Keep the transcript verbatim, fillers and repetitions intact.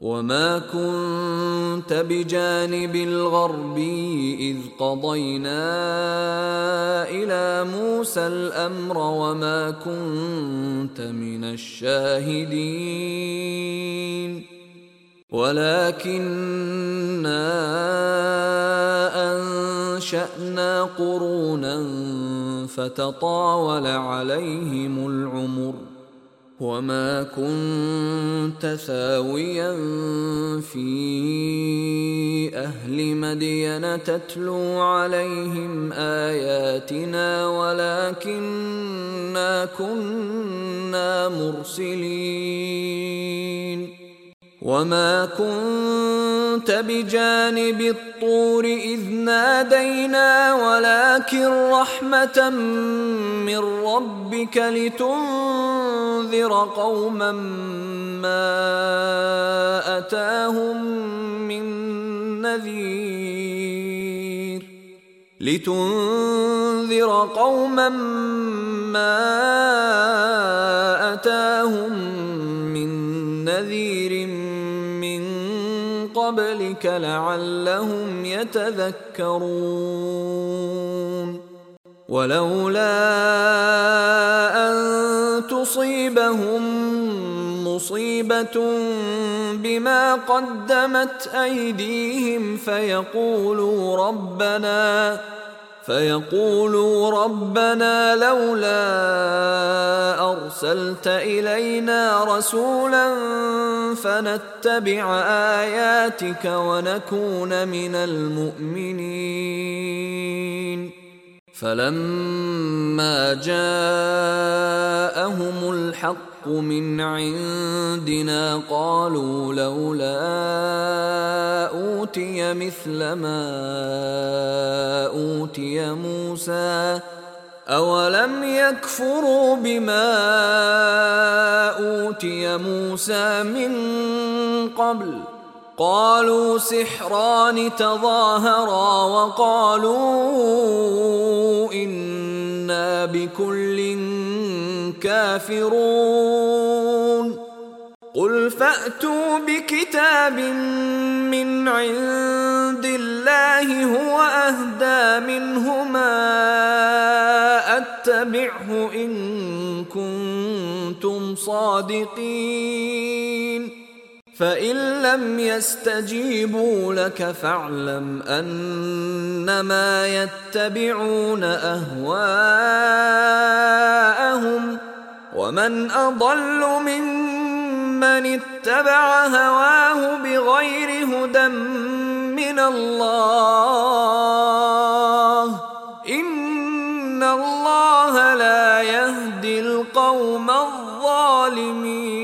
وما كنت بجانب الغربي إذ قضينا إلى موسى الأمر وما كنت من الشاهدين ولكننا أنشأنا قرونا فتطاول عليهم العمر وما كنت ثاويا في أهل مدين تتلو عليهم آياتنا ولكننا كنا مرسلين وما كنت بجانب الطور إذ نادينا ولكن رحمة من ربك لتنذر قوما ما أتاهم من نذير لتنذر قوما ما أتاهم من نذير قبلك لعلهم يتذكرون ولولا أن تصيبهم مصيبة بما قدمت أيديهم فيقولوا ربنا فيقولوا ربنا لولا أرسلت إلينا رسولا فنتبع آياتك ونكون من المؤمنين فلما جاءهم الحق من عندنا قالوا لولا أوتي مثل ما أوتي موسى أولم يكفروا بما أوتي موسى من قبل قالوا سحران تظاهرا وقالوا إنا بكل كافرون قل فأتوا بكتاب من عند الله هو أهدى منهما أتبعه إن كنتم صادقين فإن لم يستجيبوا لك فاعلم أنما يتبعون أهواءهم ومن أضل ممن اتبع هواه بغير هدى من الله إن الله لا يهدي القوم الظالمين.